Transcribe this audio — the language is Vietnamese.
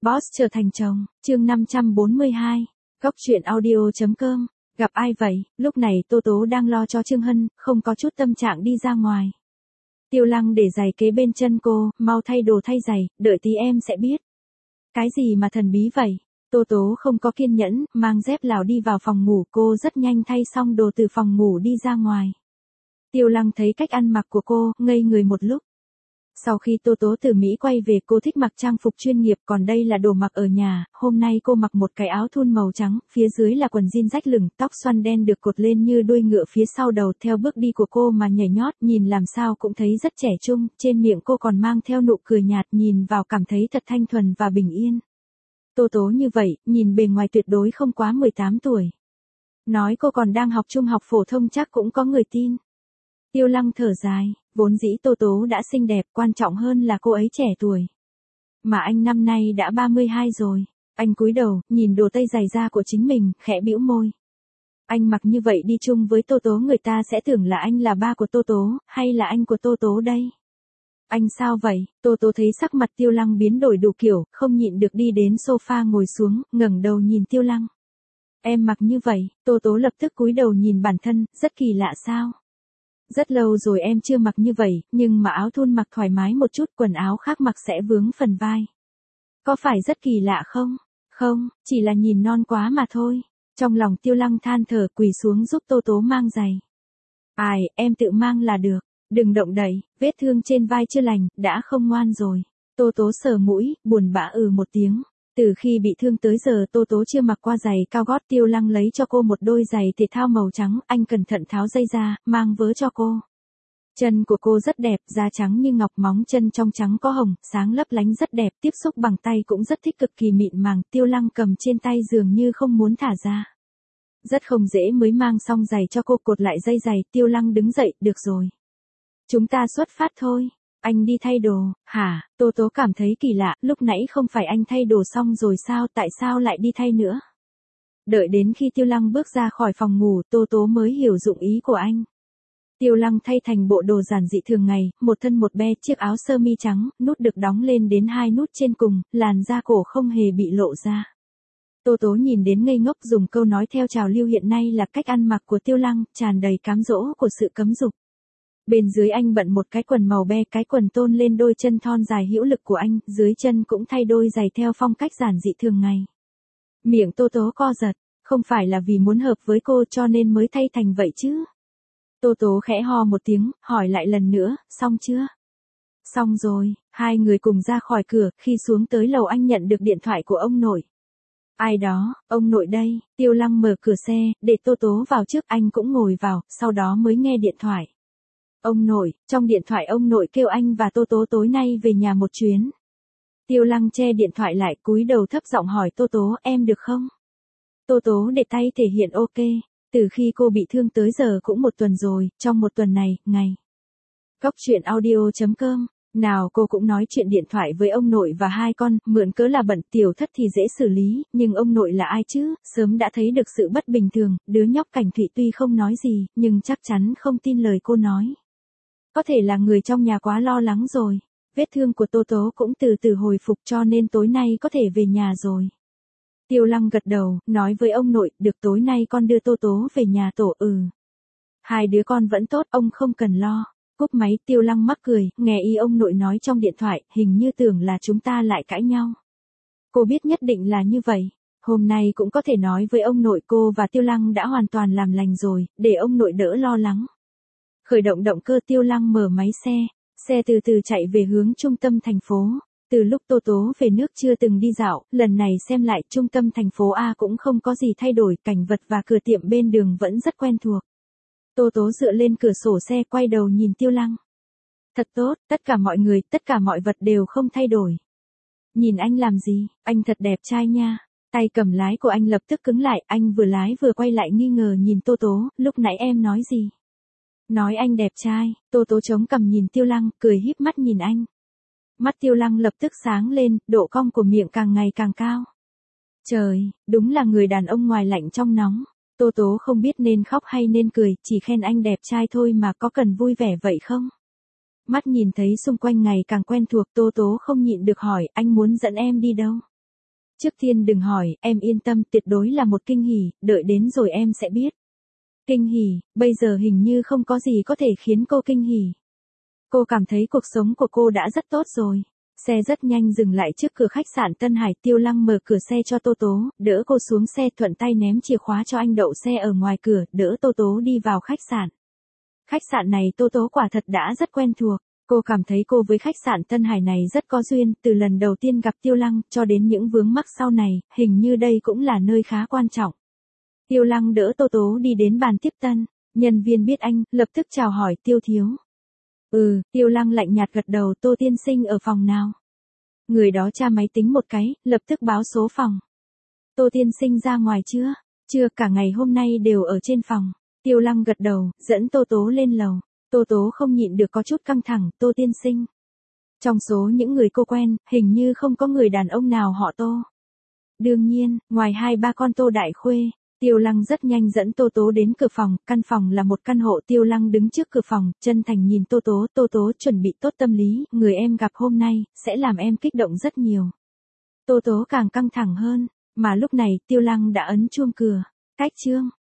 Boss trở thành chồng, chương 542, Góc truyện audio.com, gặp ai vậy, lúc này Tô Tố đang lo cho Trương Hân, không có chút tâm trạng đi ra ngoài. Tiêu Lăng để giày kế bên chân cô, mau thay đồ thay giày, đợi tí em sẽ biết. Cái gì mà thần bí vậy? Tô Tố không có kiên nhẫn, mang dép Lào đi vào phòng ngủ, cô rất nhanh thay xong đồ từ phòng ngủ đi ra ngoài. Tiêu Lăng thấy cách ăn mặc của cô, ngây người một lúc. Sau khi Tô Tố từ Mỹ quay về, cô thích mặc trang phục chuyên nghiệp, còn đây là đồ mặc ở nhà. Hôm nay cô mặc một cái áo thun màu trắng, phía dưới là quần jean rách lửng, tóc xoăn đen được cột lên như đuôi ngựa phía sau đầu. Theo bước đi của cô mà nhảy nhót, nhìn làm sao cũng thấy rất trẻ trung, trên miệng cô còn mang theo nụ cười nhạt, nhìn vào cảm thấy thật thanh thuần và bình yên. Tô Tố như vậy, nhìn bề ngoài tuyệt đối không quá 18 tuổi. Nói cô còn đang học trung học phổ thông chắc cũng có người tin. Tiêu Lăng thở dài, vốn dĩ Tô Tố đã xinh đẹp, quan trọng hơn là cô ấy trẻ tuổi. Mà anh năm nay đã 32 rồi. Anh cúi đầu, nhìn đồ tây giày da của chính mình, khẽ bĩu môi. Anh mặc như vậy đi chung với Tô Tố, người ta sẽ tưởng là anh là ba của Tô Tố, hay là anh của Tô Tố đây? Anh sao vậy? Tô Tố thấy sắc mặt Tiêu Lăng biến đổi đủ kiểu, không nhịn được đi đến sofa ngồi xuống, ngẩng đầu nhìn Tiêu Lăng. Em mặc như vậy, Tô Tố lập tức cúi đầu nhìn bản thân, rất kỳ lạ sao? Rất lâu rồi em chưa mặc như vậy, nhưng mà áo thun mặc thoải mái một chút, quần áo khác mặc sẽ vướng phần vai. Có phải rất kỳ lạ không? Không, chỉ là nhìn non quá mà thôi. Trong lòng Tiêu Lăng than thở, quỳ xuống giúp Tô Tố mang giày. Ai, em tự mang là được, đừng động đậy, vết thương trên vai chưa lành, đã không ngoan rồi. Tô Tố sờ mũi, buồn bã một tiếng. Từ khi bị thương tới giờ Tô Tố chưa mặc qua giày cao gót. Tiêu Lăng lấy cho cô một đôi giày thể thao màu trắng, anh cẩn thận tháo dây ra, mang vớ cho cô. Chân của cô rất đẹp, da trắng như ngọc, móng chân trong trắng có hồng, sáng lấp lánh rất đẹp, tiếp xúc bằng tay cũng rất thích, cực kỳ mịn màng. Tiêu Lăng cầm trên tay dường như không muốn thả ra. Rất không dễ mới mang xong giày cho cô, cột lại dây giày. Tiêu Lăng đứng dậy, được rồi. Chúng ta xuất phát thôi. Anh đi thay đồ, hả? Tô Tố cảm thấy kỳ lạ, lúc nãy không phải anh thay đồ xong rồi sao, tại sao lại đi thay nữa? Đợi đến khi Tiêu Lăng bước ra khỏi phòng ngủ, Tô Tố mới hiểu dụng ý của anh. Tiêu Lăng thay thành bộ đồ giản dị thường ngày, một thân một be, chiếc áo sơ mi trắng, nút được đóng lên đến 2 nút trên cùng, làn da cổ không hề bị lộ ra. Tô Tố nhìn đến ngây ngốc, dùng câu nói theo trào lưu hiện nay là cách ăn mặc của Tiêu Lăng, tràn đầy cám dỗ của sự cấm dục. Bên dưới anh bận một cái quần màu be, cái quần tôn lên đôi chân thon dài hữu lực của anh, dưới chân cũng thay đôi giày theo phong cách giản dị thường ngày. Miệng Tô Tố co giật, không phải là vì muốn hợp với cô cho nên mới thay thành vậy chứ? Tô Tố khẽ ho một tiếng, hỏi lại lần nữa, xong chưa? Xong rồi. Hai người cùng ra khỏi cửa, khi xuống tới lầu anh nhận được điện thoại của ông nội. Ai đó, ông nội đây. Tiêu Lăng mở cửa xe, để Tô Tố vào trước, anh cũng ngồi vào, sau đó mới nghe điện thoại. Ông nội, trong điện thoại ông nội kêu anh và Tô Tố tối nay về nhà một chuyến. Tiêu Lăng che điện thoại lại, cúi đầu thấp giọng hỏi Tô Tố, em được không? Tô Tố để tay thể hiện ok. Từ khi cô bị thương tới giờ cũng 1 tuần rồi, trong 1 tuần này, ngày. Góc truyện audio.com, nào cô cũng nói chuyện điện thoại với ông nội và 2 con, mượn cớ là bận, Tiểu Thất thì dễ xử lý, nhưng ông nội là ai chứ, sớm đã thấy được sự bất bình thường. Đứa nhóc Cảnh Thụy tuy không nói gì, nhưng chắc chắn không tin lời cô nói. Có thể là người trong nhà quá lo lắng rồi. Vết thương của Tô Tố cũng từ từ hồi phục cho nên tối nay có thể về nhà rồi. Tiêu Lăng gật đầu, nói với ông nội, được, tối nay con đưa Tô Tố về nhà tổ. Hai đứa con vẫn tốt, ông không cần lo. Cúp máy, Tiêu Lăng mắc cười, nghe ý ông nội nói trong điện thoại, hình như tưởng là chúng ta lại cãi nhau. Cô biết nhất định là như vậy. Hôm nay cũng có thể nói với ông nội cô và Tiêu Lăng đã hoàn toàn làm lành rồi, để ông nội đỡ lo lắng. Khởi động động cơ, Tiêu Lăng mở máy xe từ từ chạy về hướng trung tâm thành phố. Từ lúc Tô Tố về nước chưa từng đi dạo, lần này xem lại trung tâm thành phố A cũng không có gì thay đổi, cảnh vật và cửa tiệm bên đường vẫn rất quen thuộc. Tô Tố dựa lên cửa sổ xe, quay đầu nhìn Tiêu Lăng. Thật tốt, tất cả mọi người, tất cả mọi vật đều không thay đổi. Nhìn anh làm gì, anh thật đẹp trai nha. Tay cầm lái của anh lập tức cứng lại, anh vừa lái vừa quay lại nghi ngờ nhìn Tô Tố, lúc nãy em nói gì? Nói anh đẹp trai. Tô Tố chống cằm nhìn Tiêu Lăng, cười híp mắt nhìn anh. Mắt Tiêu Lăng lập tức sáng lên, độ cong của miệng càng ngày càng cao. Trời, đúng là người đàn ông ngoài lạnh trong nóng. Tô Tố không biết nên khóc hay nên cười, chỉ khen anh đẹp trai thôi mà, có cần vui vẻ vậy không? Mắt nhìn thấy xung quanh ngày càng quen thuộc, Tô Tố không nhịn được hỏi, anh muốn dẫn em đi đâu? Trước tiên đừng hỏi, em yên tâm, tuyệt đối là một kinh hỉ, đợi đến rồi em sẽ biết. Kinh hỉ, bây giờ hình như không có gì có thể khiến cô kinh hỉ. Cô cảm thấy cuộc sống của cô đã rất tốt rồi. Xe rất nhanh dừng lại trước cửa khách sạn Tân Hải, Tiêu Lăng mở cửa xe cho Tô Tố, đỡ cô xuống xe, thuận tay ném chìa khóa cho anh đậu xe ở ngoài cửa, đỡ Tô Tố đi vào khách sạn. Khách sạn này Tô Tố quả thật đã rất quen thuộc. Cô cảm thấy cô với khách sạn Tân Hải này rất có duyên, từ lần đầu tiên gặp Tiêu Lăng, cho đến những vướng mắc sau này, hình như đây cũng là nơi khá quan trọng. Tiêu Lăng đỡ Tô Tố đi đến bàn tiếp tân, nhân viên biết anh, lập tức chào hỏi Tiêu thiếu. Tiêu Lăng lạnh nhạt gật đầu, Tô tiên sinh ở phòng nào? Người đó tra máy tính một cái, lập tức báo số phòng. Tô tiên sinh ra ngoài chưa? Chưa, cả ngày hôm nay đều ở trên phòng. Tiêu Lăng gật đầu, dẫn Tô Tố lên lầu. Tô Tố không nhịn được có chút căng thẳng, Tô tiên sinh. Trong số những người cô quen, hình như không có người đàn ông nào họ Tô. Đương nhiên, ngoài 2-3 con Tô Đại Khuê, Tiêu Lăng rất nhanh dẫn Tô Tố đến cửa phòng, căn phòng là một căn hộ. Tiêu Lăng đứng trước cửa phòng, chân thành nhìn Tô Tố, Tô Tố chuẩn bị tốt tâm lý, người em gặp hôm nay, sẽ làm em kích động rất nhiều. Tô Tố càng căng thẳng hơn, mà lúc này Tiêu Lăng đã ấn chuông cửa. Cách chương.